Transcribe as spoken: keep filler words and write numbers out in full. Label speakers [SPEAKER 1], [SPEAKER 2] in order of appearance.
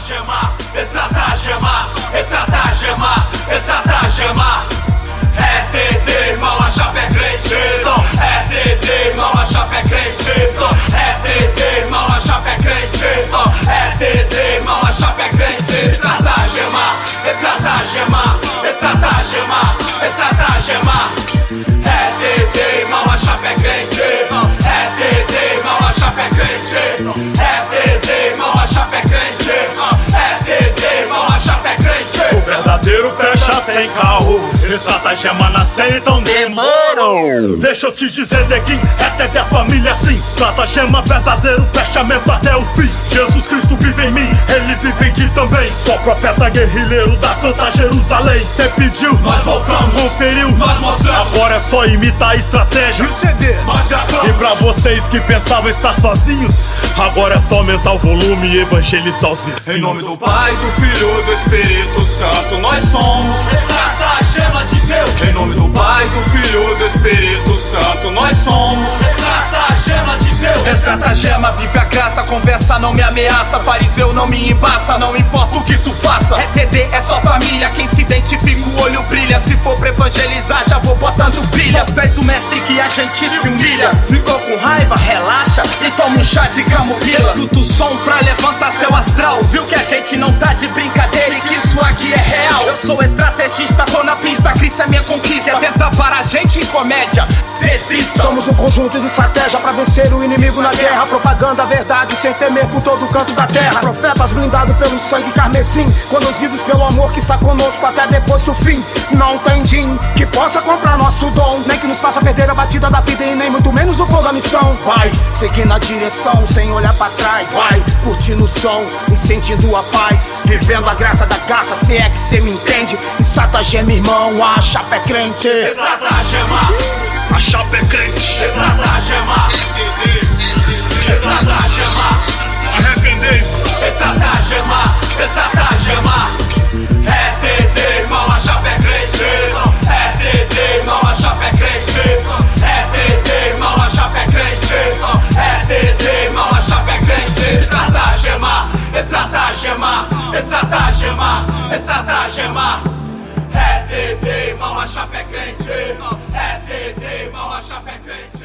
[SPEAKER 1] Estratagema, estratagema, estratagema, estratagema. É T D, irmão, a chapa é crente. É T D, irmão, a chapa é crente. É T D, irmão, a chapa é crente. É T D, irmão, a chapa é crente. Estratagema, estratagema, estratagema, estratagema. É T D, irmão, a chapa é crente. É T D, irmão, a chapa é crente. É T D, irmão, a chapa é crente. É T D, irmão, a chapa é crente.
[SPEAKER 2] O verdadeiro fecha sem carro. Estratagema nasce, então demorou. Deixa eu te dizer, neguinho, é T D a família sim. Estratagema verdadeiro, fechamento até o fim. Jesus Cristo vive em mim, ele vive em ti também. Sou profeta guerrilheiro da Santa Jerusalém. Cê pediu,
[SPEAKER 1] nós voltamos.
[SPEAKER 2] Conferiu,
[SPEAKER 1] nós mostramos.
[SPEAKER 2] Agora é só imitar a estratégia.
[SPEAKER 1] E o C D, nós gravamos.
[SPEAKER 2] E pra vocês que pensavam estar sozinhos, agora é só aumentar o volume e evangelizar os vizinhos.
[SPEAKER 1] Em nome do Pai, do Filho, do Espírito Santo, nós somos estratagema de Deus. Em nome do Pai, do Filho, do Espírito Santo, nós somos estratagema de Deus. Estratagema, vive a graça, conversa não me ameaça. Fariseu não me embaça, não importa o que tu faça. É T D, é só família, quem se identifica o olho brilha. Se for pra evangelizar, já vou botando brilha. Aos pés do mestre que a gente se humilha. Ficou com raiva, relaxa e toma um chá de camomila. Escuta o som pra levantar seu astral. Viu que a gente não tá de brincadeira e que isso aqui é real. Eu sou estrategista, tô na pista, Cristo é minha conquista. Tenta parar a gente em comédia, desista.
[SPEAKER 3] Somos um conjunto de estratégia pra vencer o inimigo na guerra. Propaganda, verdade, sem temer por todo canto da terra. Profetas blindados pelo sangue carmesim, conduzidos pelo amor que está conosco até depois do fim. Não tem din que possa comprar nosso dom, nem que nos faça perder a batida da vida e nem muito menos o fogo da missão. Vai, seguir na direção, sem olhar pra trás. Vai, curtindo o som e sentindo a paz. Vivendo a graça da graça, se é que cê me entende. Estratagema, irmão, a chapa é crente.
[SPEAKER 1] Estratagema,
[SPEAKER 2] a chapa é crente.
[SPEAKER 1] Estratagema, estratagema,
[SPEAKER 2] arrepender.
[SPEAKER 1] Estratagema, estratagema. É T D, irmão, a chapa é crente. É T D, irmão, a chapa é crente. É T D, irmão, a chapa é crente. É T D, irmão, a chapa é crente. Estratagema, estratagema, estratagema, estratagema. É T D, irmão, a chapa é crente. É T D, irmão, a chapa é crente.